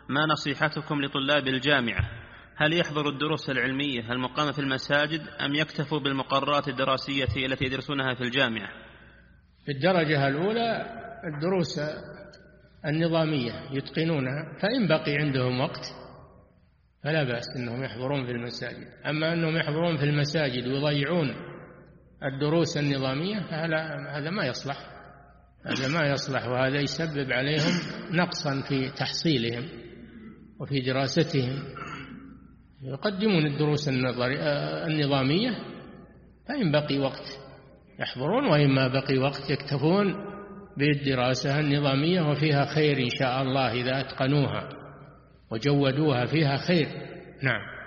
ما نصيحتكم لطلاب الجامعة؟ هل يحضروا الدروس العلمية المقامة في المساجد أم يكتفوا بالمقررات الدراسية التي يدرسونها في الجامعة؟ في الدرجة الأولى الدروس النظامية يتقنونها، فإن بقي عندهم وقت فلا بأس أنهم يحضرون في المساجد. أما أنهم يحضرون في المساجد ويضيعون الدروس النظامية هذا ما يصلح، هذا ما يصلح، وهذا يسبب عليهم نقصا في تحصيلهم وفي دراستهم. يقدمون الدروس النظامية، فإن بقي وقت يحضرون، وإما بقي وقت يكتفون بالدراسة النظامية، وفيها خير إن شاء الله إذا أتقنوها وجودوها فيها خير. نعم.